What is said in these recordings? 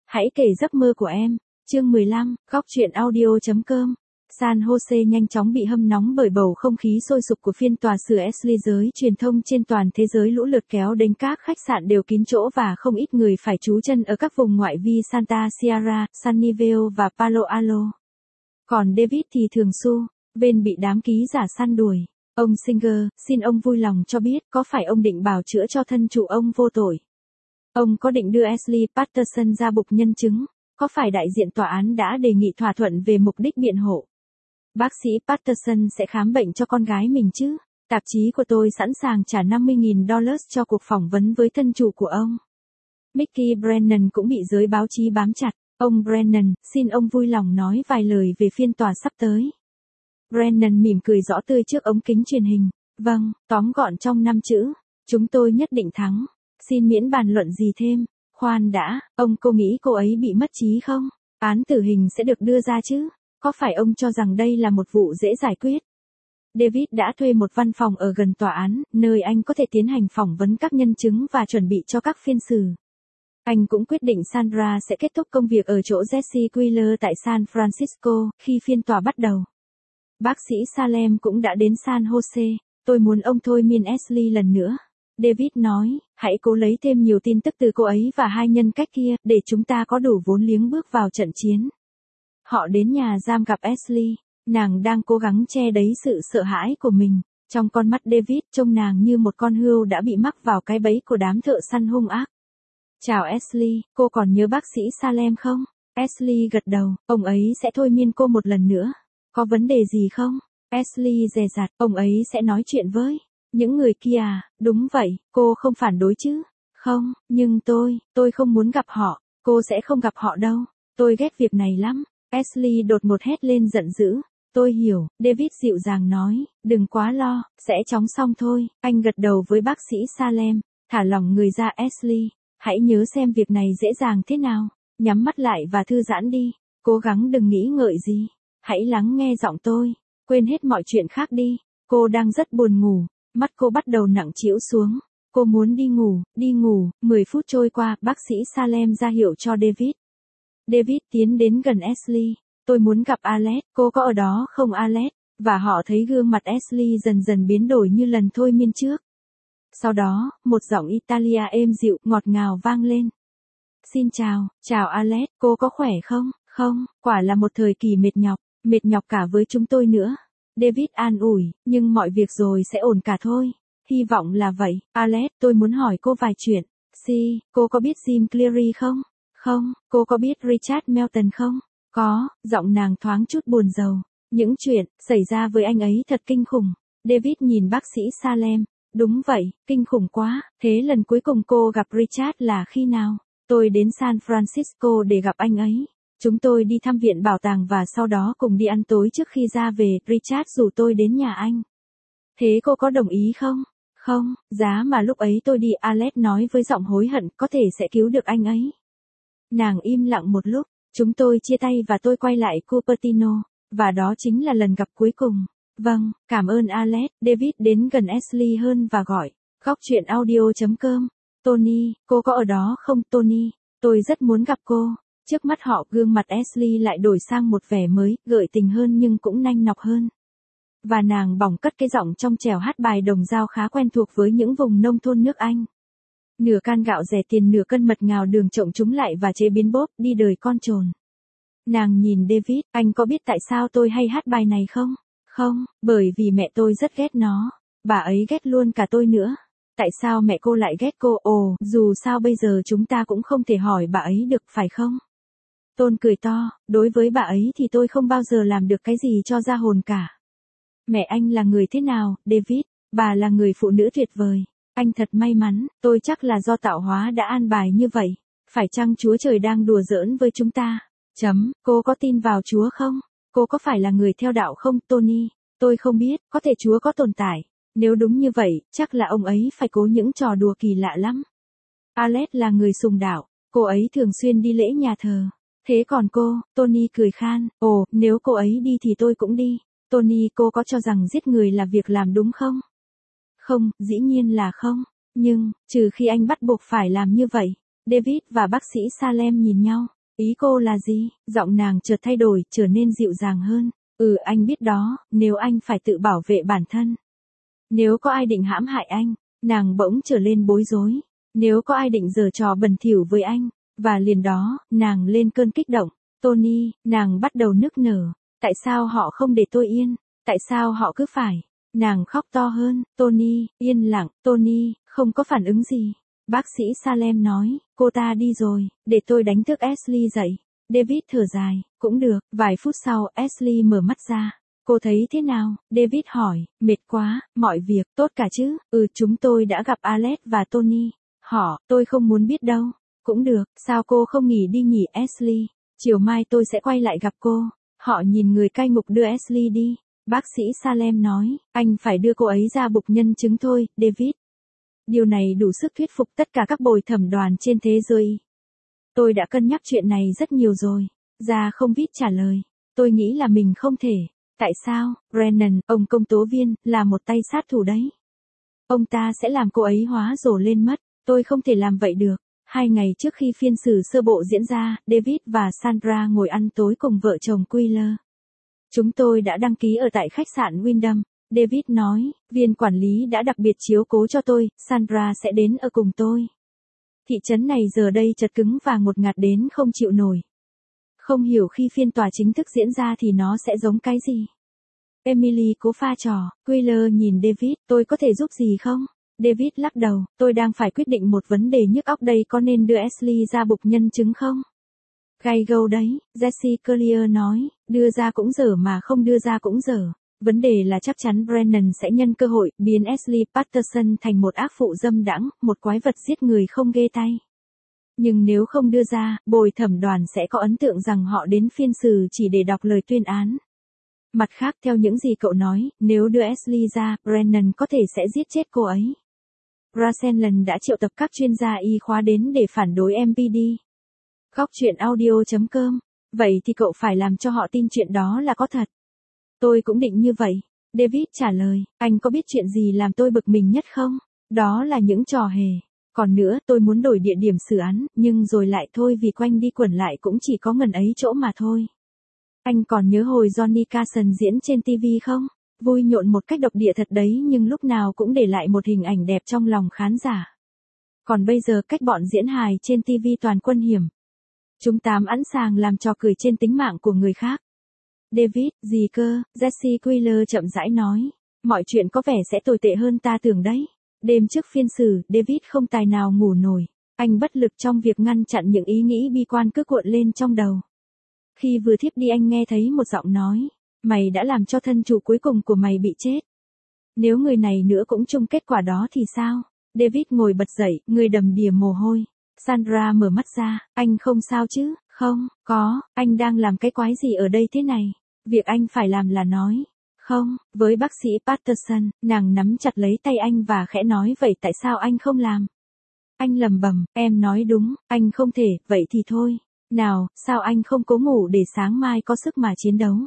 Hãy kể giấc mơ của em. Chương 15, góc truyện audio.com. San Jose nhanh chóng bị hâm nóng bởi bầu không khí sôi sục của phiên tòa xử Ashley. Giới truyền thông trên toàn thế giới lũ lượt kéo đến các khách sạn đều kín chỗ và không ít người phải trú chân ở các vùng ngoại vi Santa Sierra, Sunnyvale và Palo Alto. Còn David thì thường xu, bên bị đám ký giả săn đuổi. Ông Singer, xin ông vui lòng cho biết có phải ông định bào chữa cho thân chủ ông vô tội? Ông có định đưa Ashley Patterson ra bục nhân chứng? Có phải đại diện tòa án đã đề nghị thỏa thuận về mục đích biện hộ? Bác sĩ Patterson sẽ khám bệnh cho con gái mình chứ? Tạp chí của tôi sẵn sàng trả $50.000 cho cuộc phỏng vấn với thân chủ của ông. Mickey Brennan cũng bị giới báo chí bám chặt. Ông Brennan, xin ông vui lòng nói vài lời về phiên tòa sắp tới. Brennan mỉm cười rõ tươi trước ống kính truyền hình. Vâng, tóm gọn trong 5 chữ. Chúng tôi nhất định thắng. Xin miễn bàn luận gì thêm. Khoan đã, ông cô nghĩ cô ấy bị mất trí không? Án tử hình sẽ được đưa ra chứ? Có phải ông cho rằng đây là một vụ dễ giải quyết? David đã thuê một văn phòng ở gần tòa án, nơi anh có thể tiến hành phỏng vấn các nhân chứng và chuẩn bị cho các phiên xử. Anh cũng quyết định Sandra sẽ kết thúc công việc ở chỗ Jesse Wheeler tại San Francisco khi phiên tòa bắt đầu. Bác sĩ Salem cũng đã đến San Jose. Tôi muốn ông thôi miên Ashley lần nữa. David nói, hãy cố lấy thêm nhiều tin tức từ cô ấy và hai nhân cách kia, để chúng ta có đủ vốn liếng bước vào trận chiến. Họ đến nhà giam gặp Ashley. Nàng đang cố gắng che đậy sự sợ hãi của mình. Trong con mắt David trông nàng như một con hươu đã bị mắc vào cái bẫy của đám thợ săn hung ác. Chào Ashley, cô còn nhớ bác sĩ Salem không? Ashley gật đầu, ông ấy sẽ thôi miên cô một lần nữa. Có vấn đề gì không? Ashley dè dặt, ông ấy sẽ nói chuyện với những người kia à? Đúng vậy, cô không phản đối chứ? Không, nhưng tôi không muốn gặp họ. Cô sẽ không gặp họ đâu. Tôi ghét việc này lắm. Ashley đột ngột hét lên giận dữ. Tôi hiểu, David dịu dàng nói, đừng quá lo, sẽ chóng xong thôi. Anh gật đầu với bác sĩ Salem, thả lỏng người ra Ashley. Hãy nhớ xem việc này dễ dàng thế nào. Nhắm mắt lại và thư giãn đi. Cố gắng đừng nghĩ ngợi gì. Hãy lắng nghe giọng tôi. Quên hết mọi chuyện khác đi. Cô đang rất buồn ngủ. Mắt cô bắt đầu nặng trĩu xuống. Cô muốn đi ngủ. 10 phút trôi qua, bác sĩ Salem ra hiệu cho David. David tiến đến gần Ashley. Tôi muốn gặp Alex. Cô có ở đó không Alex? Và họ thấy gương mặt Ashley dần dần biến đổi như lần thôi miên trước. Sau đó, một giọng Italia êm dịu, ngọt ngào vang lên. Xin chào Alex, cô có khỏe không? Không, quả là một thời kỳ mệt nhọc cả với chúng tôi nữa. David an ủi, nhưng mọi việc rồi sẽ ổn cả thôi. Hy vọng là vậy. Alex, tôi muốn hỏi cô vài chuyện. Cô có biết Jim Cleary không? Không, cô có biết Richard Melton không? Có, giọng nàng thoáng chút buồn rầu. Những chuyện xảy ra với anh ấy thật kinh khủng. David nhìn bác sĩ Salem. Đúng vậy, kinh khủng quá. Thế lần cuối cùng cô gặp Richard là khi nào? Tôi đến San Francisco để gặp anh ấy. Chúng tôi đi thăm viện bảo tàng và sau đó cùng đi ăn tối trước khi ra về. Richard rủ tôi đến nhà anh. Thế cô có đồng ý không? Không, giá mà lúc ấy tôi đi, Alex nói với giọng hối hận, có thể sẽ cứu được anh ấy. Nàng im lặng một lúc. Chúng tôi chia tay và tôi quay lại Cupertino. Và đó chính là lần gặp cuối cùng. Vâng, cảm ơn Alex. David đến gần Ashley hơn và gọi. Góc truyện audio.com. Tony, cô có ở đó không Tony? Tôi rất muốn gặp cô. Trước mắt họ, gương mặt Ashley lại đổi sang một vẻ mới, gợi tình hơn nhưng cũng nanh nọc hơn. Và nàng bỏng cất cái giọng trong trẻo hát bài đồng dao khá quen thuộc với những vùng nông thôn nước Anh. Nửa can gạo rẻ tiền, nửa cân mật ngào đường trộn chúng lại và chế biến bốp, đi đời con trồn. Nàng nhìn David, anh có biết tại sao tôi hay hát bài này không? Không, bởi vì mẹ tôi rất ghét nó. Bà ấy ghét luôn cả tôi nữa. Tại sao mẹ cô lại ghét cô? Ồ, dù sao bây giờ chúng ta cũng không thể hỏi bà ấy được, phải không? Tôn cười to, đối với bà ấy thì tôi không bao giờ làm được cái gì cho ra hồn cả. Mẹ anh là người thế nào, David? Bà là người phụ nữ tuyệt vời. Anh thật may mắn, tôi chắc là do tạo hóa đã an bài như vậy. Phải chăng Chúa Trời đang đùa giỡn với chúng ta? Cô có tin vào Chúa không? Cô có phải là người theo đạo không, Tony? Tôi không biết, có thể Chúa có tồn tại. Nếu đúng như vậy, chắc là ông ấy phải cố những trò đùa kỳ lạ lắm. Alex là người sùng đạo. Cô ấy thường xuyên đi lễ nhà thờ. Thế còn cô? Tony cười khan. Ồ, nếu cô ấy đi thì tôi cũng đi. Tony, cô có cho rằng giết người là việc làm đúng không? Không, dĩ nhiên là không. Nhưng, trừ khi anh bắt buộc phải làm như vậy. David và bác sĩ Salem nhìn nhau. Ý cô là gì? Giọng nàng chợt thay đổi, trở nên dịu dàng hơn. Anh biết đó, nếu anh phải tự bảo vệ bản thân. Nếu có ai định hãm hại anh, nàng bỗng trở lên bối rối. Nếu có ai định giở trò bẩn thỉu với anh, và liền đó, nàng lên cơn kích động. Tony, nàng bắt đầu nức nở. Tại sao họ không để tôi yên? Tại sao họ cứ phải? Nàng khóc to hơn. Tony, yên lặng. Tony, không có phản ứng gì. Bác sĩ Salem nói, cô ta đi rồi, để tôi đánh thức Ashley dậy. David thở dài, cũng được. Vài phút sau, Ashley mở mắt ra. Cô thấy thế nào? David hỏi, mệt quá, mọi việc tốt cả chứ? Chúng tôi đã gặp Alex và Tony. Tôi không muốn biết đâu. Cũng được, sao cô không nghỉ đi nhỉ Ashley? Chiều mai tôi sẽ quay lại gặp cô. Họ nhìn người cai ngục đưa Ashley đi. Bác sĩ Salem nói, anh phải đưa cô ấy ra bục nhân chứng thôi, David. Điều này đủ sức thuyết phục tất cả các bồi thẩm đoàn trên thế giới. Tôi đã cân nhắc chuyện này rất nhiều rồi. Ra không biết trả lời. Tôi nghĩ là mình không thể. Tại sao? Brennan, ông công tố viên, là một tay sát thủ đấy. Ông ta sẽ làm cô ấy hóa rồ lên mất. Tôi không thể làm vậy được. 2 ngày trước khi phiên xử sơ bộ diễn ra, David và Sandra ngồi ăn tối cùng vợ chồng Wheeler. Chúng tôi đã đăng ký ở tại khách sạn Wyndham. David nói, viên quản lý đã đặc biệt chiếu cố cho tôi, Sandra sẽ đến ở cùng tôi. Thị trấn này giờ đây chật cứng và ngột ngạt đến không chịu nổi. Không hiểu khi phiên tòa chính thức diễn ra thì nó sẽ giống cái gì. Emily cố pha trò, Wheeler nhìn David, tôi có thể giúp gì không? David lắc đầu, tôi đang phải quyết định một vấn đề nhức óc đây, có nên đưa Ashley ra bục nhân chứng không? Gay gâu đấy, Jesse Collier nói, đưa ra cũng dở mà không đưa ra cũng dở. Vấn đề là chắc chắn Brennan sẽ nhân cơ hội biến Ashley Patterson thành một ác phụ dâm đãng, một quái vật giết người không ghê tay. Nhưng nếu không đưa ra, bồi thẩm đoàn sẽ có ấn tượng rằng họ đến phiên xử chỉ để đọc lời tuyên án. Mặt khác, theo những gì cậu nói, nếu đưa Ashley ra, Brennan có thể sẽ giết chết cô ấy. Brasenland đã triệu tập các chuyên gia y khoa đến để phản đối MPD. Góc chuyện audio.com. Vậy thì cậu phải làm cho họ tin chuyện đó là có thật. Tôi cũng định như vậy. David trả lời, anh có biết chuyện gì làm tôi bực mình nhất không? Đó là những trò hề. Còn nữa, tôi muốn đổi địa điểm xử án, nhưng rồi lại thôi vì quanh đi quẩn lại cũng chỉ có ngần ấy chỗ mà thôi. Anh còn nhớ hồi Johnny Carson diễn trên TV không? Vui nhộn một cách độc địa thật đấy, nhưng lúc nào cũng để lại một hình ảnh đẹp trong lòng khán giả. Còn bây giờ cách bọn diễn hài trên TV toàn quân hiểm. Chúng tám sẵn sàng làm trò cười trên tính mạng của người khác. David, gì cơ? Jesse Wheeler chậm rãi nói. Mọi chuyện có vẻ sẽ tồi tệ hơn ta tưởng đấy. Đêm trước phiên xử, David không tài nào ngủ nổi. Anh bất lực trong việc ngăn chặn những ý nghĩ bi quan cứ cuộn lên trong đầu. Khi vừa thiếp đi anh nghe thấy một giọng nói. Mày đã làm cho thân chủ cuối cùng của mày bị chết. Nếu người này nữa cũng chung kết quả đó thì sao? David ngồi bật dậy, người đầm đìa mồ hôi. Sandra mở mắt ra, anh không sao chứ? Không, có, anh đang làm cái quái gì ở đây thế này? Việc anh phải làm là nói. Không, với bác sĩ Patterson, nàng nắm chặt lấy tay anh và khẽ nói vậy tại sao anh không làm? Anh lầm bầm, em nói đúng, anh không thể, vậy thì thôi. Nào, sao anh không cố ngủ để sáng mai có sức mà chiến đấu?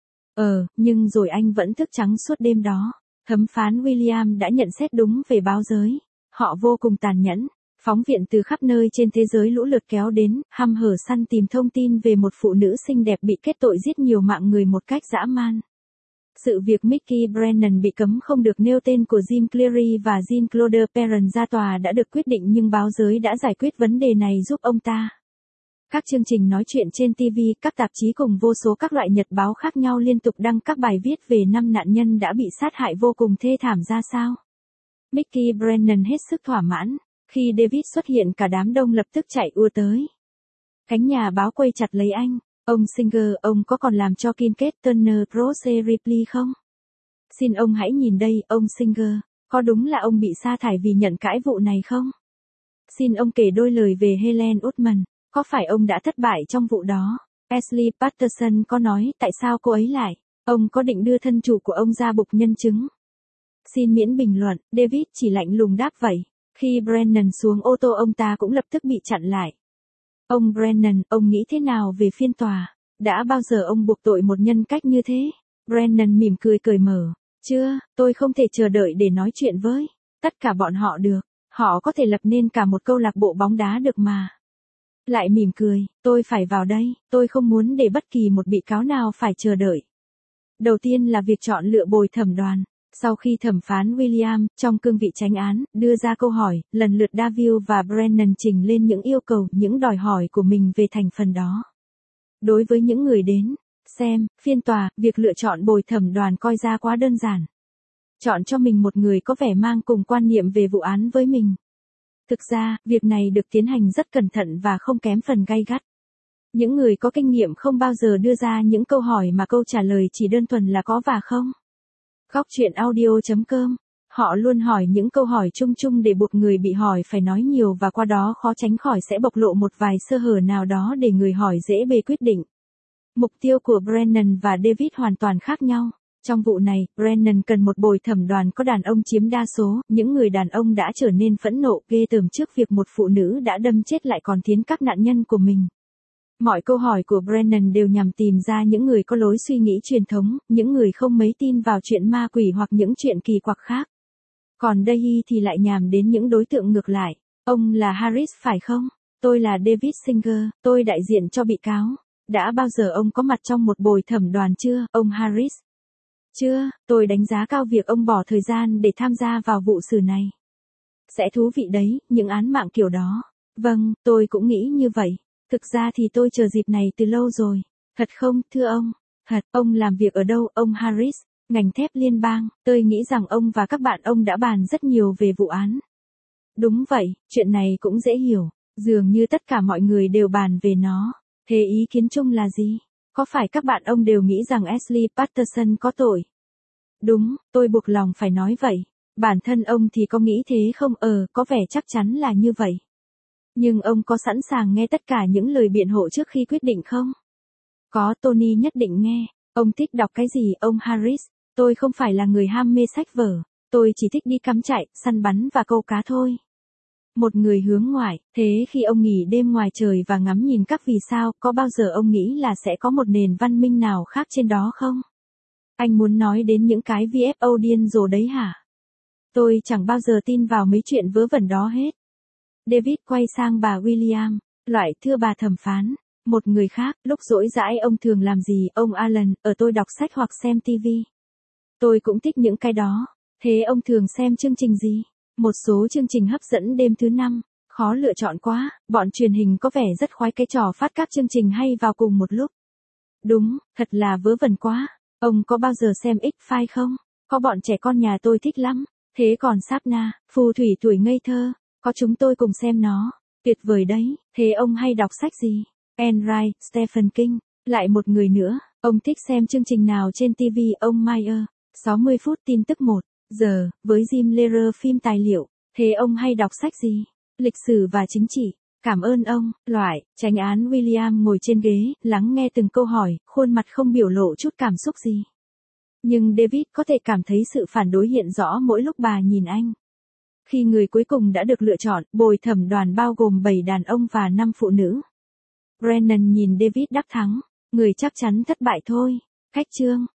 Nhưng rồi anh vẫn thức trắng suốt đêm đó. Thẩm phán William đã nhận xét đúng về báo giới. Họ vô cùng tàn nhẫn. Phóng viên từ khắp nơi trên thế giới lũ lượt kéo đến, hăm hở săn tìm thông tin về một phụ nữ xinh đẹp bị kết tội giết nhiều mạng người một cách dã man. Sự việc Mickey Brennan bị cấm không được nêu tên của Jim Cleary và Jean-Claude Perrin ra tòa đã được quyết định, nhưng báo giới đã giải quyết vấn đề này giúp ông ta. Các chương trình nói chuyện trên TV, các tạp chí cùng vô số các loại nhật báo khác nhau liên tục đăng các bài viết về 5 nạn nhân đã bị sát hại vô cùng thê thảm ra sao. Mickey Brennan hết sức thỏa mãn. Khi David xuất hiện, cả đám đông lập tức chạy ùa tới. Cánh nhà báo quay chặt lấy anh. Ông Singer, ông có còn làm cho Kincaid Turner Rose Ripley không? Xin ông hãy nhìn đây, ông Singer, có đúng là ông bị sa thải vì nhận cãi vụ này không? Xin ông kể đôi lời về Helen Woodman, có phải ông đã thất bại trong vụ đó? Ashley Patterson có nói tại sao cô ấy lại? Ông có định đưa thân chủ của ông ra bục nhân chứng? Xin miễn bình luận, David chỉ lạnh lùng đáp vậy. Khi Brennan xuống ô tô, ông ta cũng lập tức bị chặn lại. Ông Brennan, ông nghĩ thế nào về phiên tòa? Đã bao giờ ông buộc tội một nhân cách như thế? Brennan mỉm cười cởi mở. Chưa, tôi không thể chờ đợi để nói chuyện với tất cả bọn họ được. Họ có thể lập nên cả một câu lạc bộ bóng đá được mà. Lại mỉm cười, tôi phải vào đây, tôi không muốn để bất kỳ một bị cáo nào phải chờ đợi. Đầu tiên là việc chọn lựa bồi thẩm đoàn. Sau khi thẩm phán William, trong cương vị chánh án, đưa ra câu hỏi, lần lượt Davio và Brennan trình lên những yêu cầu, những đòi hỏi của mình về thành phần đó. Đối với những người đến xem phiên tòa, việc lựa chọn bồi thẩm đoàn coi ra quá đơn giản. Chọn cho mình một người có vẻ mang cùng quan niệm về vụ án với mình. Thực ra, việc này được tiến hành rất cẩn thận và không kém phần gay gắt. Những người có kinh nghiệm không bao giờ đưa ra những câu hỏi mà câu trả lời chỉ đơn thuần là có và không. Góc truyện audio.com. Họ luôn hỏi những câu hỏi chung chung để buộc người bị hỏi phải nói nhiều và qua đó khó tránh khỏi sẽ bộc lộ một vài sơ hở nào đó để người hỏi dễ bề quyết định. Mục tiêu của Brennan và David hoàn toàn khác nhau. Trong vụ này, Brennan cần một bồi thẩm đoàn có đàn ông chiếm đa số, những người đàn ông đã trở nên phẫn nộ ghê tởm trước việc một phụ nữ đã đâm chết lại còn thiến các nạn nhân của mình. Mọi câu hỏi của Brennan đều nhằm tìm ra những người có lối suy nghĩ truyền thống, những người không mấy tin vào chuyện ma quỷ hoặc những chuyện kỳ quặc khác. Còn Dahi thì lại nhằm đến những đối tượng ngược lại. Ông là Harris phải không? Tôi là David Singer, tôi đại diện cho bị cáo. Đã bao giờ ông có mặt trong một bồi thẩm đoàn chưa, ông Harris? Chưa, tôi đánh giá cao việc ông bỏ thời gian để tham gia vào vụ xử này. Sẽ thú vị đấy, những án mạng kiểu đó. Vâng, tôi cũng nghĩ như vậy. Thực ra thì tôi chờ dịp này từ lâu rồi. Thật không, thưa ông? Thật, ông làm việc ở đâu, ông Harris? Ngành thép liên bang, tôi nghĩ rằng ông và các bạn ông đã bàn rất nhiều về vụ án. Đúng vậy, chuyện này cũng dễ hiểu. Dường như tất cả mọi người đều bàn về nó. Thế ý kiến chung là gì? Có phải các bạn ông đều nghĩ rằng Ashley Patterson có tội? Đúng, tôi buộc lòng phải nói vậy. Bản thân ông thì có nghĩ thế không? Có vẻ chắc chắn là như vậy. Nhưng ông có sẵn sàng nghe tất cả những lời biện hộ trước khi quyết định không? Có, Tony nhất định nghe. Ông thích đọc cái gì, ông Harris? Tôi không phải là người ham mê sách vở. Tôi chỉ thích đi cắm trại, săn bắn và câu cá thôi. Một người hướng ngoại, thế khi ông nghỉ đêm ngoài trời và ngắm nhìn các vì sao, có bao giờ ông nghĩ là sẽ có một nền văn minh nào khác trên đó không? Anh muốn nói đến những cái VFO điên rồ đấy hả? Tôi chẳng bao giờ tin vào mấy chuyện vớ vẩn đó hết. David quay sang bà William, thưa bà thẩm phán. Một người khác, lúc rỗi rãi ông thường làm gì, ông Alan? Tôi đọc sách hoặc xem TV. Tôi cũng thích những cái đó. Thế ông thường xem chương trình gì? Một số chương trình hấp dẫn đêm thứ năm. Khó lựa chọn quá, bọn truyền hình có vẻ rất khoái cái trò phát các chương trình hay vào cùng một lúc. Đúng, thật là vớ vẩn quá. Ông có bao giờ xem X-Files không? Có bọn trẻ con nhà tôi thích lắm. Thế còn Sapna, phù thủy tuổi ngây thơ, có chúng tôi cùng xem nó. Tuyệt vời đấy. Thế ông hay đọc sách gì? Anne Rice, Stephen King. Lại một người nữa, ông thích xem chương trình nào trên TV, ông Meyer? 60 phút tin tức 1 giờ, với Jim Lehrer phim tài liệu. Thế ông hay đọc sách gì? Lịch sử và chính trị. Cảm ơn ông. Chánh án William ngồi trên ghế, lắng nghe từng câu hỏi, khuôn mặt không biểu lộ chút cảm xúc gì. Nhưng David có thể cảm thấy sự phản đối hiện rõ mỗi lúc bà nhìn anh. Khi người cuối cùng đã được lựa chọn, bồi thẩm đoàn bao gồm 7 đàn ông và 5 phụ nữ. Brennan nhìn David đắc thắng. Người chắc chắn thất bại thôi. Khách trương.